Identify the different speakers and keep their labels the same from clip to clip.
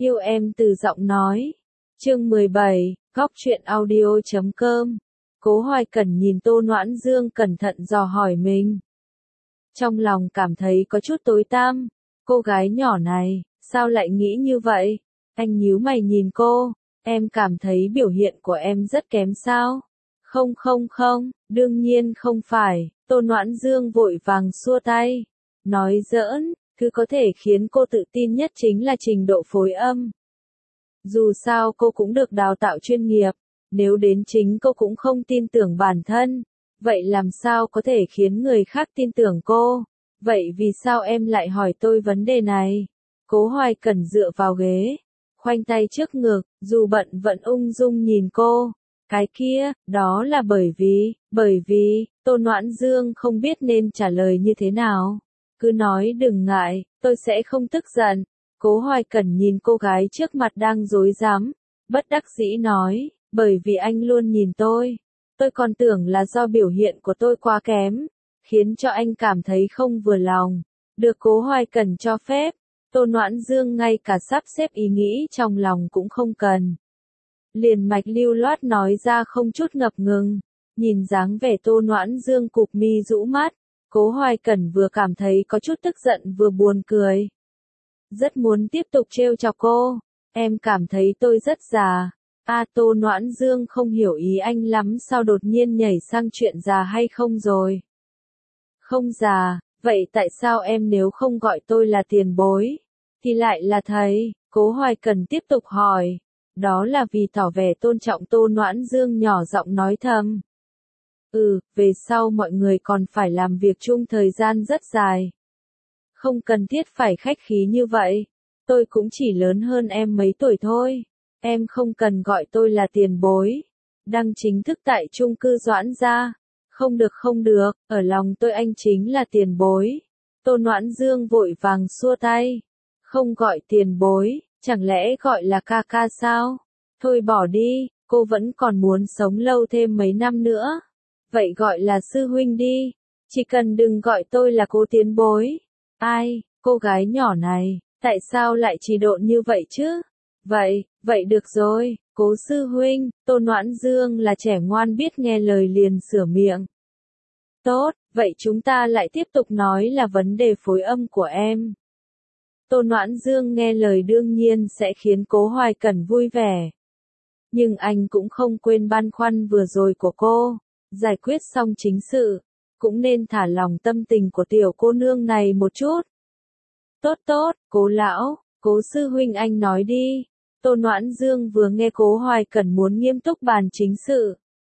Speaker 1: Yêu em từ giọng nói. Chương 17, Góc truyện audio.com. Cố Hoài Cẩn nhìn Tô Noãn Dương cẩn thận dò hỏi mình. Trong lòng cảm thấy có chút tối tăm. Cô gái nhỏ này, sao lại nghĩ như vậy? Anh nhíu mày nhìn cô. Em cảm thấy biểu hiện của em rất kém sao? Không, đương nhiên không phải. Tô Noãn Dương vội vàng xua tay. Nói giỡn, thứ có thể khiến cô tự tin nhất chính là trình độ phối âm. Dù sao cô cũng được đào tạo chuyên nghiệp, nếu đến chính cô cũng không tin tưởng bản thân, vậy làm sao có thể khiến người khác tin tưởng cô? Vậy vì sao em lại hỏi tôi vấn đề này? Cố Hoài Cẩn dựa vào ghế, khoanh tay trước ngực, dù bận vẫn ung dung nhìn cô. Cái kia, đó là bởi vì, Tô Noãn Dương không biết nên trả lời như thế nào. Cứ nói đừng ngại, tôi sẽ không tức giận. Cố Hoài Cẩn nhìn cô gái trước mặt đang rối rắm, bất đắc dĩ nói, bởi vì anh luôn nhìn tôi còn tưởng là do biểu hiện của tôi quá kém, khiến cho anh cảm thấy không vừa lòng. Được Cố Hoài Cẩn cho phép, Tô Noãn Dương ngay cả sắp xếp ý nghĩ trong lòng cũng không cần. Liền mạch lưu loát nói ra không chút ngập ngừng, nhìn dáng vẻ Tô Noãn Dương cụp mi rũ mắt, Cố Hoài Cẩn vừa cảm thấy có chút tức giận vừa buồn cười. Rất muốn tiếp tục trêu chọc cô, em cảm thấy tôi rất già. Tô Noãn Dương không hiểu ý anh lắm, sao đột nhiên nhảy sang chuyện già hay không rồi. Không già, vậy tại sao em nếu không gọi tôi là tiền bối, thì lại là thầy? Cố Hoài Cẩn tiếp tục hỏi. Đó là vì tỏ vẻ tôn trọng. Tô Noãn Dương nhỏ giọng nói thầm. Về sau mọi người còn phải làm việc chung thời gian rất dài. Không cần thiết phải khách khí như vậy. Tôi cũng chỉ lớn hơn em mấy tuổi thôi. Em không cần gọi tôi là tiền bối. Đăng chính thức tại chung cư Doãn gia. Không được, ở lòng tôi anh chính là tiền bối. Tô Noãn Dương vội vàng xua tay. Không gọi tiền bối, chẳng lẽ gọi là ca ca sao? Thôi bỏ đi, cô vẫn còn muốn sống lâu thêm mấy năm nữa. Vậy gọi là sư huynh đi. Chỉ cần đừng gọi tôi là cô tiền bối. Ai, cô gái nhỏ này, tại sao lại trì độn như vậy chứ? Vậy được rồi, Cố sư huynh. Tô Noãn Dương là trẻ ngoan biết nghe lời liền sửa miệng. Tốt, vậy chúng ta lại tiếp tục nói là vấn đề phối âm của em. Tô Noãn Dương nghe lời đương nhiên sẽ khiến Cố Hoài Cẩn vui vẻ. Nhưng anh cũng không quên băn khoăn vừa rồi của cô. Giải quyết xong chính sự, cũng nên thả lòng tâm tình của tiểu cô nương này một chút. Tốt, Cố lão, Cố sư huynh anh nói đi. Tô Noãn Dương vừa nghe Cố Hoài Cẩn muốn nghiêm túc bàn chính sự,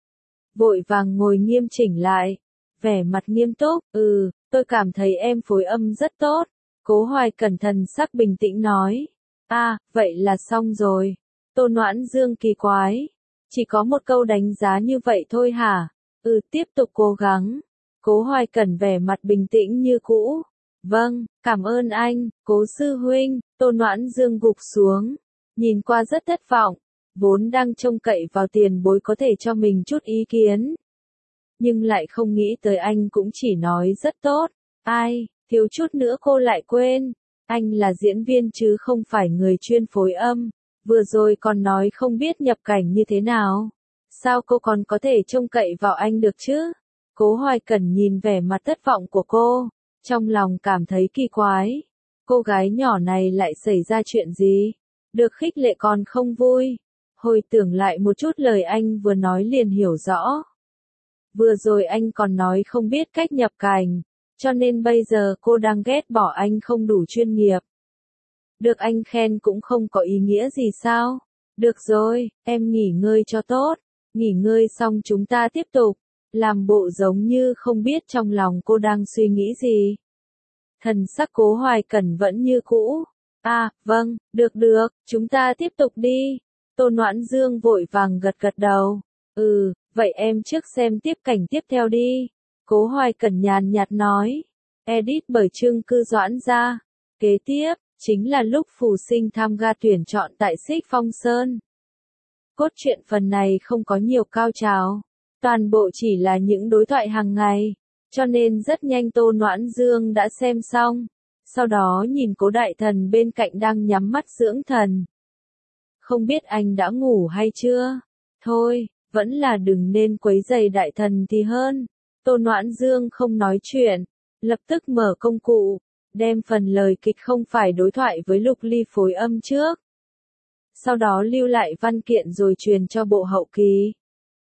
Speaker 1: vội vàng ngồi nghiêm chỉnh lại, vẻ mặt nghiêm túc. Tôi cảm thấy em phối âm rất tốt. Cố Hoài Cẩn thần sắc bình tĩnh nói. Vậy là xong rồi. Tô Noãn Dương kỳ quái. Chỉ có một câu đánh giá như vậy thôi hả? Tiếp tục cố gắng. Cố Hoài Cẩn vẻ mặt bình tĩnh như cũ. Vâng, cảm ơn anh, Cố sư huynh. Tô Noãn Dương gục xuống, nhìn qua rất thất vọng, vốn đang trông cậy vào tiền bối có thể cho mình chút ý kiến. Nhưng lại không nghĩ tới anh cũng chỉ nói rất tốt. Thiếu chút nữa cô lại quên. Anh là diễn viên chứ không phải người chuyên phối âm. Vừa rồi còn nói không biết nhập cảnh như thế nào. Sao cô còn có thể trông cậy vào anh được chứ? Cố Hoài Cẩn nhìn vẻ mặt thất vọng của cô, trong lòng cảm thấy kỳ quái. Cô gái nhỏ này lại xảy ra chuyện gì? Được khích lệ còn không vui. Hồi tưởng lại một chút lời anh vừa nói liền hiểu rõ. Vừa rồi anh còn nói không biết cách nhập cảnh, cho nên bây giờ cô đang ghét bỏ anh không đủ chuyên nghiệp. Được anh khen cũng không có ý nghĩa gì sao? Được rồi, em nghỉ ngơi cho tốt. Nghỉ ngơi xong chúng ta tiếp tục. Làm bộ giống như không biết trong lòng cô đang suy nghĩ gì. Thần sắc Cố Hoài Cẩn vẫn như cũ. Vâng, được, chúng ta tiếp tục đi. Tô Noãn Dương vội vàng gật đầu. Vậy em trước xem tiếp cảnh tiếp theo đi. Cố Hoài Cẩn nhàn nhạt nói. Edit bởi Chung cư Doãn gia. Kế tiếp, chính là lúc Phù Sinh tham gia tuyển chọn tại Xích Phong Sơn. Cốt truyện phần này không có nhiều cao trào. Toàn bộ chỉ là những đối thoại hàng ngày. Cho nên rất nhanh Tô Noãn Dương đã xem xong. Sau đó nhìn Cố đại thần bên cạnh đang nhắm mắt dưỡng thần. không biết anh đã ngủ hay chưa? Thôi, vẫn là đừng nên quấy rầy đại thần thì hơn. Tô Noãn Dương không nói chuyện, lập tức mở công cụ, đem phần lời kịch không phải đối thoại với Lục Ly phối âm trước. Sau đó lưu lại văn kiện rồi truyền cho bộ hậu kỳ.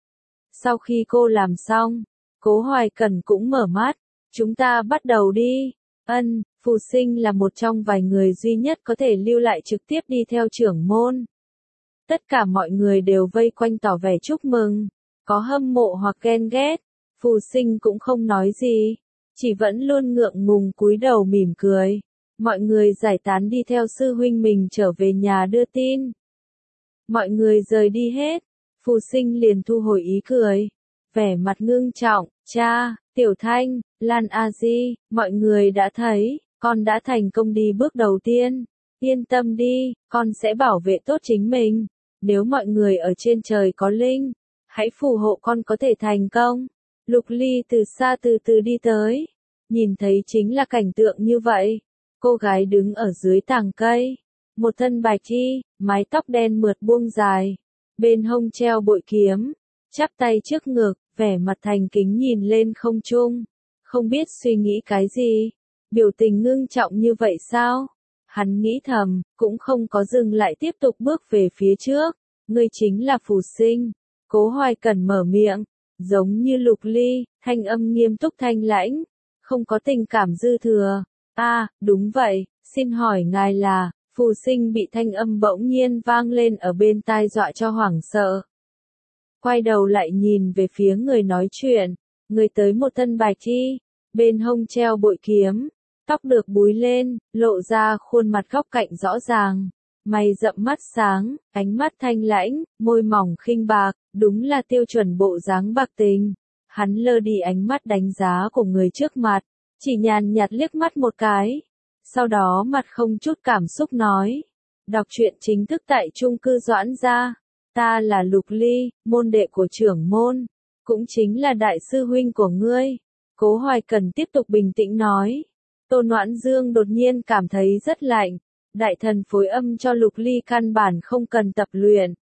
Speaker 1: Sau khi cô làm xong, Cố Hoài Cẩn cũng mở mắt, chúng ta bắt đầu đi. Phù Sinh là một trong vài người duy nhất có thể lưu lại trực tiếp đi theo trưởng môn. Tất cả mọi người đều vây quanh tỏ vẻ chúc mừng, có hâm mộ hoặc ghen ghét, Phù Sinh cũng không nói gì, chỉ vẫn luôn ngượng ngùng cúi đầu mỉm cười. Mọi người giải tán đi theo sư huynh mình trở về nhà đưa tin. Mọi người rời đi hết, Phù Sinh liền thu hồi ý cười, vẻ mặt ngưng trọng, cha, Tiểu Thanh, Lan A Di, mọi người đã thấy, con đã thành công đi bước đầu tiên, yên tâm đi, con sẽ bảo vệ tốt chính mình, nếu mọi người ở trên trời có linh, hãy phù hộ con có thể thành công. Lục Ly từ xa từ từ đi tới, nhìn thấy chính là cảnh tượng như vậy, cô gái đứng ở dưới tàng cây, một thân bạch y, mái tóc đen mượt buông dài, bên hông treo bội kiếm, chắp tay trước ngực, vẻ mặt thành kính nhìn lên không trung, không biết suy nghĩ cái gì, biểu tình ngưng trọng như vậy sao? Hắn nghĩ thầm, cũng không có dừng lại tiếp tục bước về phía trước, ngươi chính là Phù Sinh. Cố Hoài Cẩn mở miệng, giống như Lục Ly, thanh âm nghiêm túc thanh lãnh, không có tình cảm dư thừa. Đúng vậy, xin hỏi ngài là, Phù Sinh bị thanh âm bỗng nhiên vang lên ở bên tai dọa cho hoảng sợ. Quay đầu lại nhìn về phía người nói chuyện, người tới một thân bạch y, bên hông treo bội kiếm, tóc được búi lên, lộ ra khuôn mặt góc cạnh rõ ràng, mày rậm mắt sáng, ánh mắt thanh lãnh, môi mỏng khinh bạc, đúng là tiêu chuẩn bộ dáng bạc tình. Hắn lơ đi ánh mắt đánh giá của người trước mặt, chỉ nhàn nhạt liếc mắt một cái, sau đó mặt không chút cảm xúc nói, đọc truyện chính thức tại chung cư Doãn gia. Ta là Lục Ly, môn đệ của trưởng môn, cũng chính là đại sư huynh của ngươi. Cố Hoài Cẩn tiếp tục bình tĩnh nói. Tô Noãn Dương đột nhiên cảm thấy rất lạnh, đại thần phối âm cho Lục Ly căn bản không cần tập luyện.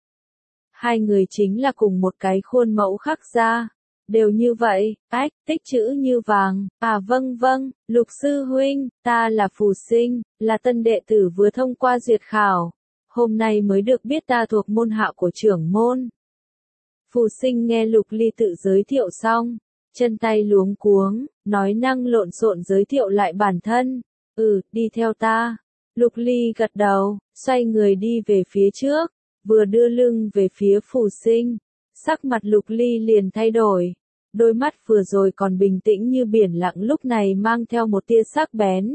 Speaker 1: Hai người chính là cùng một cái khuôn mẫu khắc ra, đều như vậy, tích chữ như vàng. Vâng, Lục sư huynh, ta là Phù Sinh, là tân đệ tử vừa thông qua duyệt khảo. Hôm nay mới được biết ta thuộc môn hạ của trưởng môn. Phù Sinh nghe Lục Ly tự giới thiệu xong, chân tay luống cuống, nói năng lộn xộn giới thiệu lại bản thân. Đi theo ta. Lục Ly gật đầu, xoay người đi về phía trước, vừa đưa lưng về phía Phù Sinh. Sắc mặt Lục Ly liền thay đổi, đôi mắt vừa rồi còn bình tĩnh như biển lặng lúc này mang theo một tia sắc bén.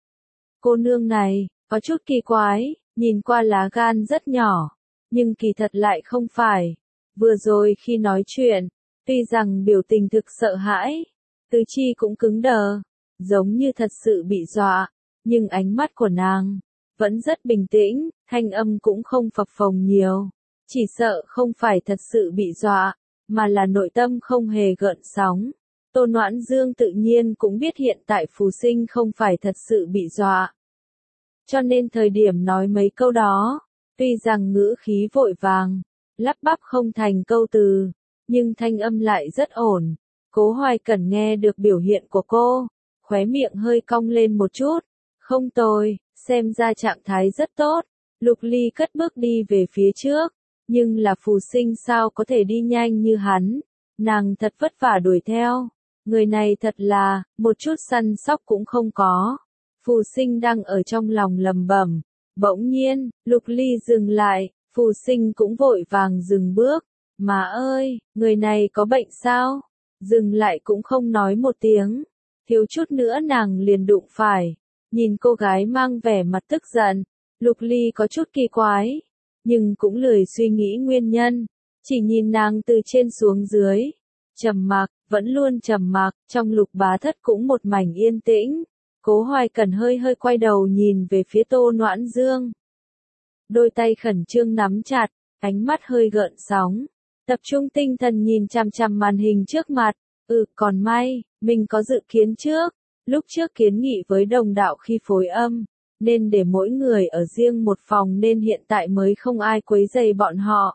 Speaker 1: Cô nương này, có chút kỳ quái. Nhìn qua lá gan rất nhỏ, nhưng kỳ thật lại không phải. Vừa rồi khi nói chuyện, tuy rằng biểu tình thực sợ hãi, tứ chi cũng cứng đờ, giống như thật sự bị dọa, nhưng ánh mắt của nàng vẫn rất bình tĩnh, thanh âm cũng không phập phồng nhiều, chỉ sợ không phải thật sự bị dọa, mà là nội tâm không hề gợn sóng. Tô Noãn Dương tự nhiên cũng biết hiện tại Phù Sinh không phải thật sự bị dọa. Cho nên thời điểm nói mấy câu đó, tuy rằng ngữ khí vội vàng, lắp bắp không thành câu từ, nhưng thanh âm lại rất ổn. Cố Hoài Cẩn nghe được biểu hiện của cô, khóe miệng hơi cong lên một chút, không tồi, xem ra trạng thái rất tốt. Lục Ly cất bước đi về phía trước, nhưng là Phù Sinh sao có thể đi nhanh như hắn, nàng thật vất vả đuổi theo, người này thật là, một chút săn sóc cũng không có. Phù Sinh đang ở trong lòng lầm bẩm, bỗng nhiên, Lục Ly dừng lại, Phù Sinh cũng vội vàng dừng bước, mà ơi, người này có bệnh sao? Dừng lại cũng không nói một tiếng, thiếu chút nữa nàng liền đụng phải, nhìn cô gái mang vẻ mặt tức giận, Lục Ly có chút kỳ quái, nhưng cũng lười suy nghĩ nguyên nhân, chỉ nhìn nàng từ trên xuống dưới, trầm mặc, vẫn luôn trầm mặc, trong Lục Bá Thất cũng một mảnh yên tĩnh. Cố Hoài Cẩn hơi quay đầu nhìn về phía Tô Noãn Dương. Đôi tay khẩn trương nắm chặt, ánh mắt hơi gợn sóng, tập trung tinh thần nhìn chằm chằm màn hình trước mặt. Còn may, mình có dự kiến trước, lúc trước kiến nghị với đồng đạo khi phối âm, nên để mỗi người ở riêng một phòng nên hiện tại mới không ai quấy rầy bọn họ.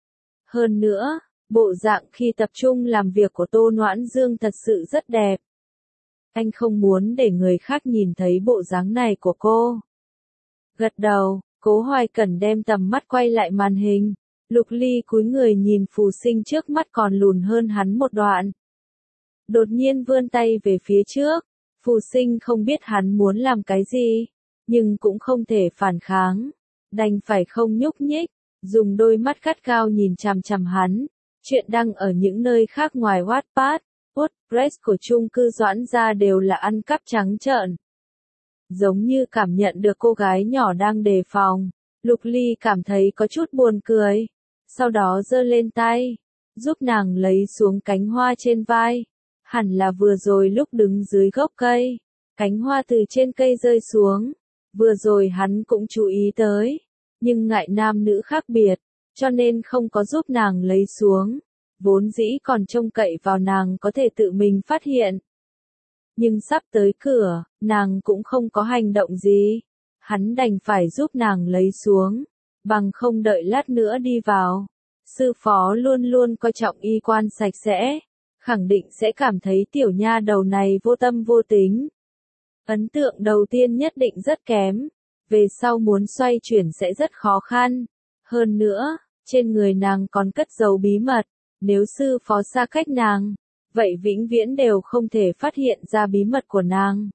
Speaker 1: Hơn nữa, bộ dạng khi tập trung làm việc của Tô Noãn Dương thật sự rất đẹp. Anh không muốn để người khác nhìn thấy bộ dáng này của cô. Gật đầu, Cố Hoài Cẩn đem tầm mắt quay lại màn hình. Lục Ly cúi người nhìn Phù Sinh trước mắt còn lùn hơn hắn một đoạn. Đột nhiên vươn tay về phía trước. Phù Sinh không biết hắn muốn làm cái gì, nhưng cũng không thể phản kháng. Đành phải không nhúc nhích, dùng đôi mắt gắt gao nhìn chằm chằm hắn. Chuyện đăng ở những nơi khác ngoài Wattpad, WordPress của chung cư Doãn gia đều là ăn cắp trắng trợn. Giống như cảm nhận được cô gái nhỏ đang đề phòng, Lục Ly cảm thấy có chút buồn cười. Sau đó giơ lên tay, giúp nàng lấy xuống cánh hoa trên vai. Hẳn là vừa rồi lúc đứng dưới gốc cây, cánh hoa từ trên cây rơi xuống. Vừa rồi hắn cũng chú ý tới, nhưng ngại nam nữ khác biệt, cho nên không có giúp nàng lấy xuống. Vốn dĩ còn trông cậy vào nàng có thể tự mình phát hiện. Nhưng sắp tới cửa, nàng cũng không có hành động gì. Hắn đành phải giúp nàng lấy xuống, bằng không đợi lát nữa đi vào. Sư phó luôn luôn coi trọng y quan sạch sẽ, khẳng định sẽ cảm thấy tiểu nha đầu này vô tâm vô tính. Ấn tượng đầu tiên nhất định rất kém, về sau muốn xoay chuyển sẽ rất khó khăn. Hơn nữa, trên người nàng còn cất giấu bí mật, nếu sư phó xa cách nàng, vậy vĩnh viễn đều không thể phát hiện ra bí mật của nàng.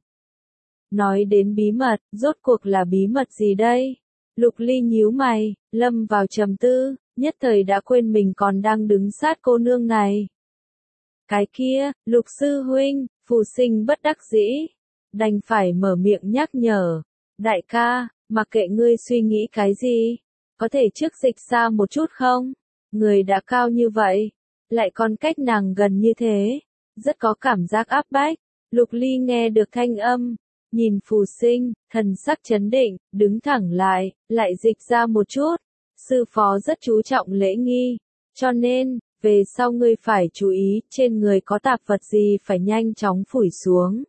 Speaker 1: Nói đến bí mật, rốt cuộc là bí mật gì đây? Lục Ly nhíu mày, lâm vào trầm tư, nhất thời đã quên mình còn đang đứng sát cô nương này. Cái kia, Lục sư huynh, Phù Sinh bất đắc dĩ, đành phải mở miệng nhắc nhở. Đại ca, mặc kệ ngươi suy nghĩ cái gì, có thể trước dịch xa một chút không? Người đã cao như vậy, lại còn cách nàng gần như thế, rất có cảm giác áp bách. Lục Ly nghe được thanh âm, nhìn Phù Sinh, thần sắc chấn định, đứng thẳng lại dịch ra một chút. Sư phó rất chú trọng lễ nghi, cho nên, về sau ngươi phải chú ý, trên người có tạp vật gì phải nhanh chóng phủi xuống.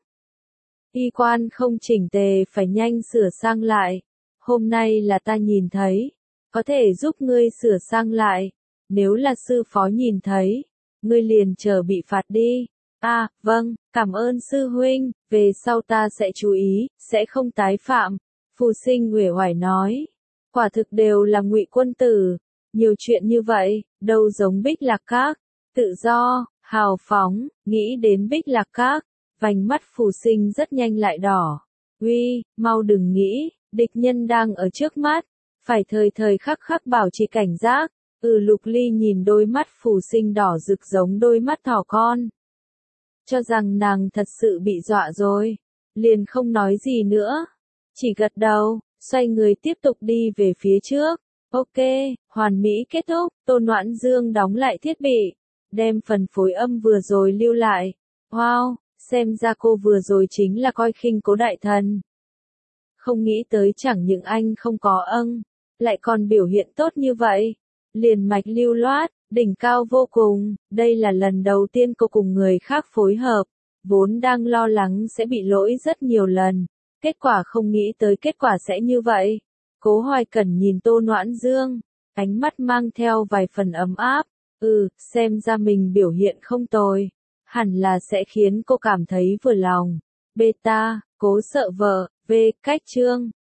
Speaker 1: Y quan không chỉnh tề phải nhanh sửa sang lại. Hôm nay là ta nhìn thấy, có thể giúp ngươi sửa sang lại. Nếu là sư phó nhìn thấy, ngươi liền chờ bị phạt đi. À, vâng, cảm ơn sư huynh, về sau ta sẽ chú ý, sẽ không tái phạm. Phù Sinh uể oải nói, quả thực đều là Ngụy quân tử, nhiều chuyện như vậy, đâu giống Bích Lạc Các, tự do, hào phóng, nghĩ đến Bích Lạc Các, vành mắt Phù Sinh rất nhanh lại đỏ. Uy, mau đừng nghĩ, địch nhân đang ở trước mắt, phải thời thời khắc khắc bảo trì cảnh giác. Lục Ly nhìn đôi mắt Phù Sinh đỏ rực giống đôi mắt thỏ con. Cho rằng nàng thật sự bị dọa rồi, liền không nói gì nữa, chỉ gật đầu, xoay người tiếp tục đi về phía trước. Ok, hoàn mỹ kết thúc, Tô Noãn Dương đóng lại thiết bị, đem phần phối âm vừa rồi lưu lại. Wow, xem ra cô vừa rồi chính là coi khinh Cố đại thần. Không nghĩ tới chẳng những anh không có lại còn biểu hiện tốt như vậy. Liền mạch lưu loát, đỉnh cao vô cùng, đây là lần đầu tiên cô cùng người khác phối hợp, vốn đang lo lắng sẽ bị lỗi rất nhiều lần, kết quả không nghĩ tới kết quả sẽ như vậy. Cố Hoài Cẩn nhìn Tô Noãn Dương, ánh mắt mang theo vài phần ấm áp, xem ra mình biểu hiện không tồi, hẳn là sẽ khiến cô cảm thấy vừa lòng. Beta, Cố sợ vợ, V cách chương